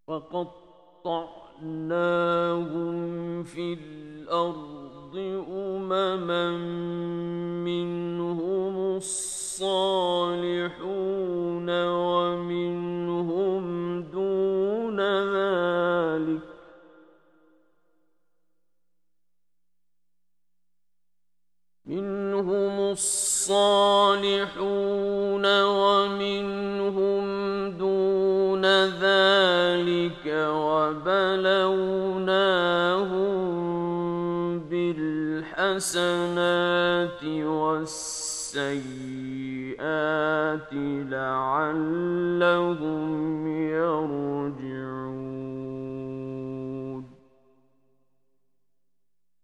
وقطعناهم في الأرض أمما منهم الصالحون ومنهم دون ذلك وبلوناهم بالحسنات والسيئات لعلهم يرجعون.